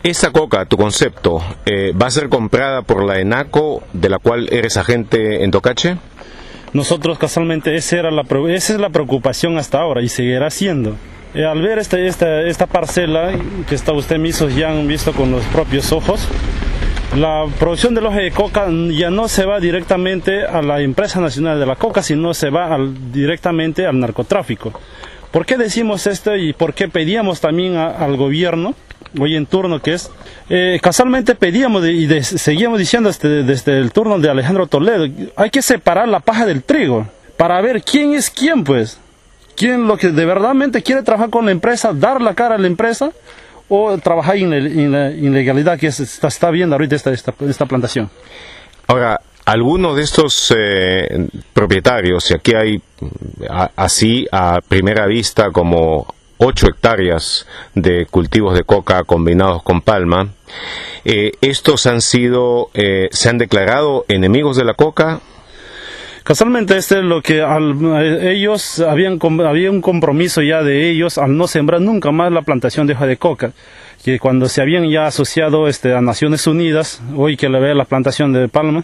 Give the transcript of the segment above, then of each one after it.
Esa coca, tu concepto, ¿va a ser comprada por la ENACO, de la cual eres agente en Tocache? Nosotros casualmente esa es la preocupación hasta ahora y seguirá siendo. Al ver esta parcela que usted mismo ya han visto con los propios ojos, la producción de hoja de coca ya no se va directamente a la empresa nacional de la coca, sino se va directamente al narcotráfico. ¿Por qué decimos esto y por qué pedíamos también al gobierno, hoy en turno que es, casualmente pedíamos seguíamos diciendo desde el turno de Alejandro Toledo, hay que separar la paja del trigo para ver quién es quién, pues, quién lo que de verdadmente quiere trabajar con la empresa, dar la cara a la empresa o trabajar en la ilegalidad que está viendo ahorita esta plantación. Ahora, algunos de estos propietarios, y aquí hay así a primera vista como 8 hectáreas de cultivos de coca combinados con palma, estos se han declarado enemigos de la coca. Casualmente es lo que ellos había un compromiso ya de ellos al no sembrar nunca más la plantación de hoja de coca, que cuando se habían ya asociado a Naciones Unidas, hoy que le ve la plantación de palma,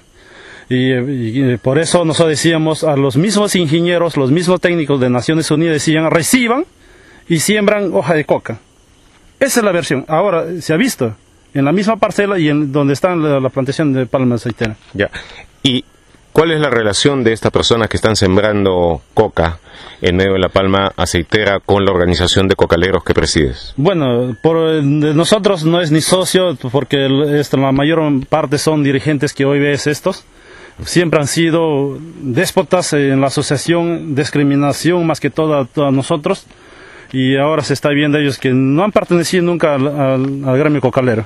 y por eso nosotros decíamos a los mismos ingenieros, los mismos técnicos de Naciones Unidas decían reciban y siembran hoja de coca. Esa es la versión. Ahora se ha visto en la misma parcela y en donde está la plantación de palma aceitera. Ya. ¿Y cuál es la relación de estas personas que están sembrando coca en medio de la palma aceitera con la organización de cocaleros que presides? Bueno, de nosotros no es ni socio, porque la mayor parte son dirigentes que hoy ves estos. Siempre han sido déspotas en la asociación, discriminación más que todo a nosotros. Y ahora se está viendo ellos que no han pertenecido nunca al gremio cocalero.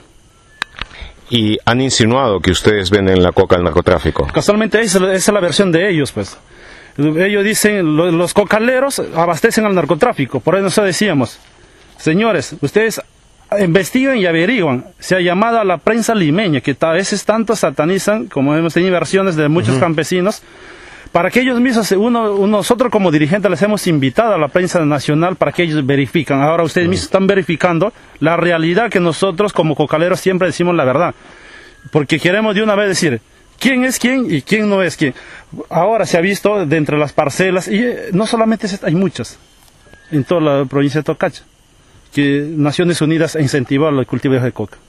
Y han insinuado que ustedes venden la coca al narcotráfico. Casualmente esa es la versión de ellos, pues. Ellos dicen, los cocaleros abastecen al narcotráfico. Por eso nosotros decíamos, señores, ustedes investigan y averiguan. Se ha llamado a la prensa limeña, que a veces tanto satanizan, como hemos tenido versiones de muchos campesinos, para que ellos mismos, nosotros como dirigentes les hemos invitado a la prensa nacional para que ellos verifican. Ahora ustedes mismos están verificando la realidad que nosotros como cocaleros siempre decimos la verdad. Porque queremos de una vez decir quién es quién y quién no es quién. Ahora se ha visto de entre las parcelas, y no solamente hay muchas, en toda la provincia de Tocache, que Naciones Unidas incentivó el cultivo de coca.